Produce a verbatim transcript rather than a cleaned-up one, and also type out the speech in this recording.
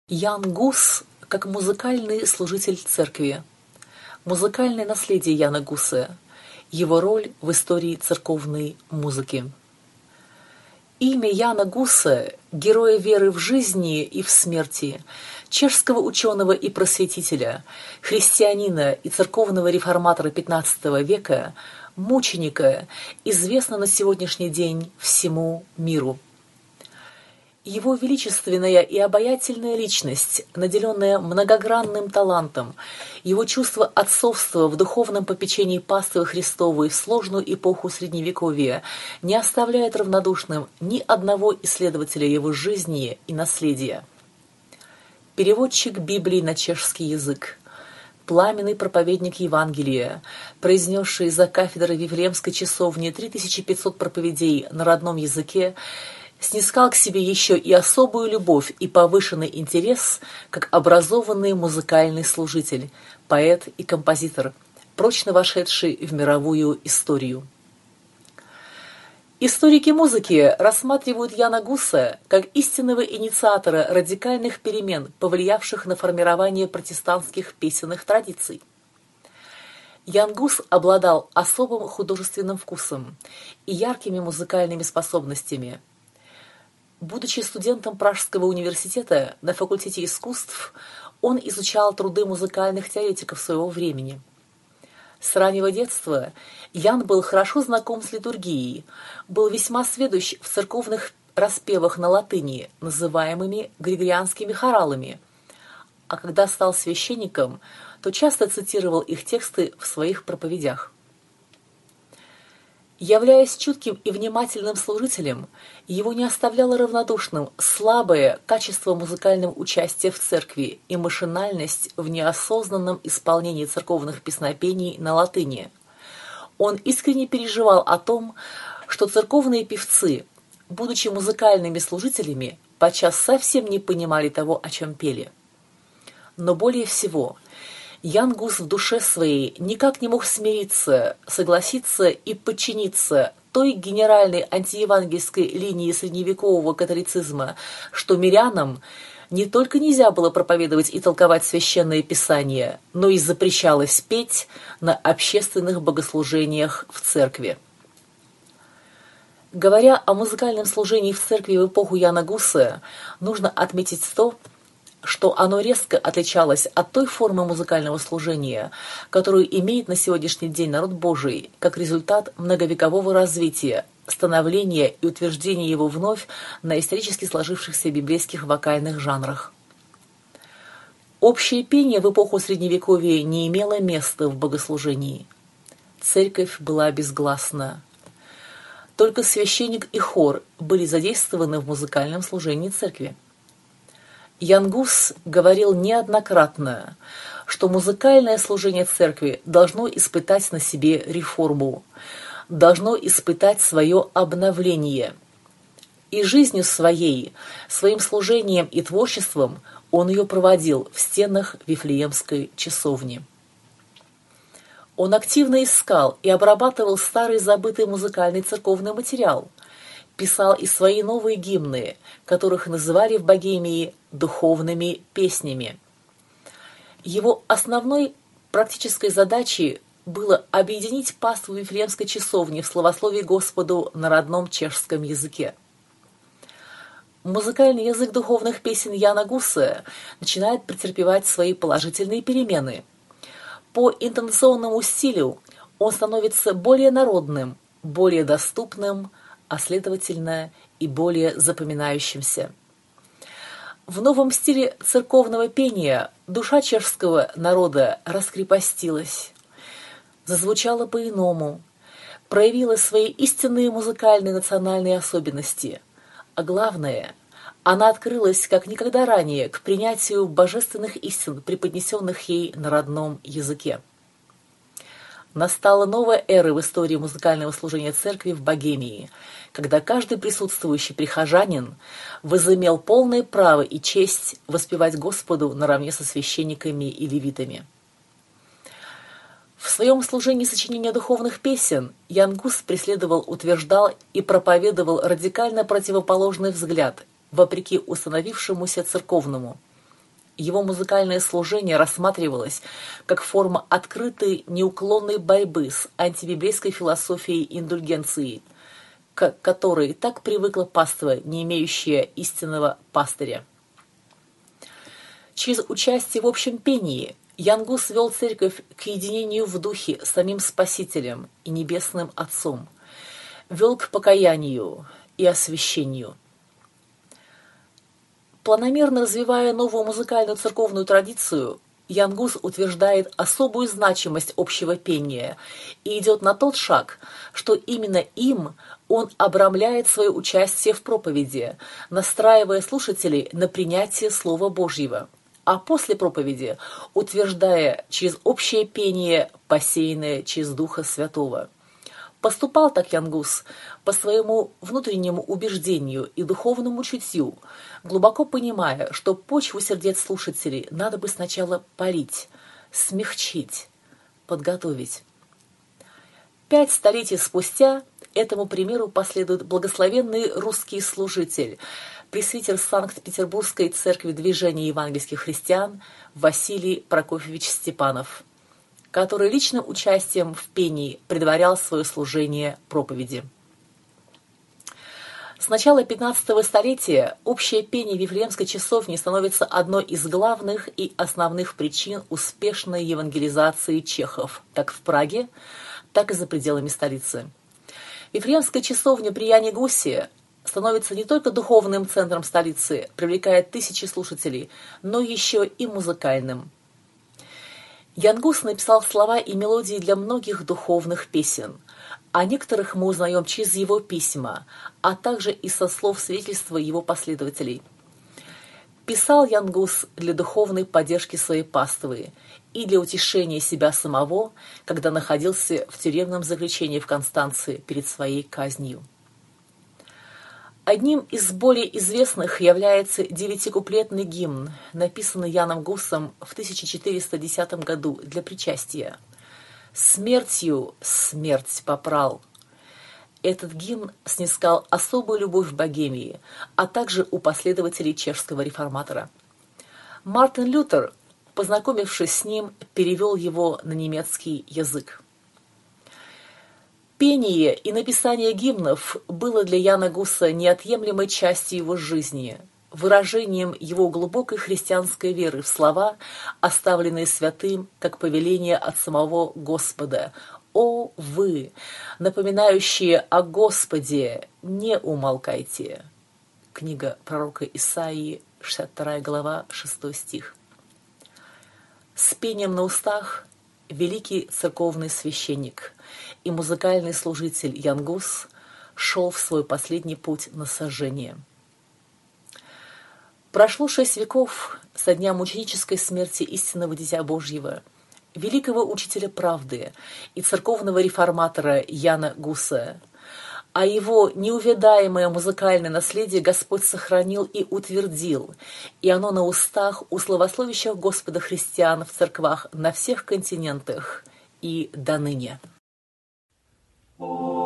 Ян Гус как музыкальный служитель церкви. Музыкальное наследие Яна Гуса. Его роль в истории церковной музыки. Имя Яна Гуса, героя веры в жизни и в смерти, чешского ученого и просветителя, христианина и церковного реформатора пятнадцатого века, мученика, известно на сегодняшний день всему миру. Его величественная и обаятельная личность, наделенная многогранным талантом, его чувство отцовства в духовном попечении паствы Христовой в сложную эпоху Средневековья не оставляет равнодушным ни одного исследователя его жизни и наследия. Переводчик Библии на чешский язык, пламенный проповедник Евангелия, произнесший за кафедрой Вифлеемской часовни три тысячи пятьсот проповедей на родном языке, снискал к себе еще и особую любовь и повышенный интерес как образованный музыкальный служитель, поэт и композитор, прочно вошедший в мировую историю. Историки музыки рассматривают Яна Гуса как истинного инициатора радикальных перемен, повлиявших на формирование протестантских песенных традиций. Ян Гус обладал особым художественным вкусом и яркими музыкальными способностями. Будучи студентом Пражского университета на факультете искусств, он изучал труды музыкальных теоретиков своего времени. С раннего детства Ян был хорошо знаком с литургией, был весьма сведущ в церковных распевах на латыни, называемыми григорианскими хоралами, а когда стал священником, то часто цитировал их тексты в своих проповедях. Являясь чутким и внимательным служителем, его не оставляло равнодушным слабое качество музыкального участия в церкви и машинальность в неосознанном исполнении церковных песнопений на латыни. Он искренне переживал о том, что церковные певцы, будучи музыкальными служителями, подчас совсем не понимали того, о чем пели. Но более всего Ян Гус в душе своей никак не мог смириться, согласиться и подчиниться той генеральной антиевангельской линии средневекового католицизма, что мирянам не только нельзя было проповедовать и толковать священное писание, но и запрещалось петь на общественных богослужениях в церкви. Говоря о музыкальном служении в церкви в эпоху Яна Гуса, нужно отметить то, что оно резко отличалось от той формы музыкального служения, которую имеет на сегодняшний день народ Божий, как результат многовекового развития, становления и утверждения его вновь на исторически сложившихся библейских вокальных жанрах. Общее пение в эпоху Средневековья не имело места в богослужении. Церковь была безгласна. Только священник и хор были задействованы в музыкальном служении церкви. Ян Гус говорил неоднократно, что музыкальное служение церкви должно испытать на себе реформу, должно испытать свое обновление. И жизнью своей, своим служением и творчеством он ее проводил в стенах Вифлеемской часовни. Он активно искал и обрабатывал старый забытый музыкальный церковный материал, писал и свои новые гимны, которых называли в Богемии духовными песнями. Его основной практической задачей было объединить паству Вифлеемской часовни в славословии Господу на родном чешском языке. Музыкальный язык духовных песен Яна Гуса начинает претерпевать свои положительные перемены. По интонационному стилю он становится более народным, более доступным, а следовательно и более запоминающимся. В новом стиле церковного пения душа чешского народа раскрепостилась, зазвучала по-иному, проявила свои истинные музыкальные национальные особенности, а главное, она открылась как никогда ранее к принятию божественных истин, преподнесенных ей на родном языке. Настала новая эра в истории музыкального служения церкви в Богемии, когда каждый присутствующий прихожанин возымел полное право и честь воспевать Господу наравне со священниками и левитами. В своем служении сочинения духовных песен Ян Гус преследовал, утверждал и проповедовал радикально противоположный взгляд, вопреки установившемуся церковному. Его музыкальное служение рассматривалось как форма открытой неуклонной борьбы с антибиблейской философией индульгенции, к которой так привыкла паства, не имеющая истинного пастыря. Через участие в общем пении Ян Гус вел церковь к единению в духе с самим Спасителем и Небесным Отцом, вел к покаянию и освящению. Планомерно развивая новую музыкальную церковную традицию, Ян Гус утверждает особую значимость общего пения и идет на тот шаг, что именно им он обрамляет свое участие в проповеди, настраивая слушателей на принятие Слова Божьего, а после проповеди утверждая через общее пение, посеянное через Духа Святого. Поступал так Ян Гус по своему внутреннему убеждению и духовному чутью, глубоко понимая, что почву сердец слушателей надо бы сначала полить, смягчить, подготовить. Пять столетий спустя этому примеру последует благословенный русский служитель, пресвитер Санкт-Петербургской церкви Движения евангельских христиан Василий Прокофьевич Степанов, который личным участием в пении предварял свое служение проповеди. С начала пятнадцатого столетия общее пение Вифлеемской часовни становится одной из главных и основных причин успешной евангелизации чехов, как в Праге, так и за пределами столицы. Вифлеемская часовня при Яне Гусе становится не только духовным центром столицы, привлекает тысячи слушателей, но еще и музыкальным. Ян Гус написал слова и мелодии для многих духовных песен. О некоторых мы узнаем через его письма, а также и со слов свидетельства его последователей. Писал Ян Гус для духовной поддержки своей паствы и для утешения себя самого, когда находился в тюремном заключении в Констанции перед своей казнью. Одним из более известных является девятикуплетный гимн, написанный Яном Гусом в тысяча четыреста десятом году для причастия. «Смертью смерть попрал». Этот гимн снискал особую любовь в Богемии, а также у последователей чешского реформатора. Мартин Лютер, познакомившись с ним, перевел его на немецкий язык. Пение и написание гимнов было для Яна Гуса неотъемлемой частью его жизни, выражением его глубокой христианской веры в слова, оставленные святым, как повеление от самого Господа. «О, вы, напоминающие о Господе, не умолкайте!» Книга пророка Исаии, шестьдесят вторая глава, шестой стих. С пением на устах великий церковный священник и музыкальный служитель Ян Гус шел в свой последний путь на сожжение. Прошло шесть веков со дня мученической смерти истинного Дитя Божьего, великого учителя правды и церковного реформатора Яна Гуса, а его неувядаемое музыкальное наследие Господь сохранил и утвердил, и оно на устах у славословящих Господа христиан в церквах на всех континентах и доныне. Oh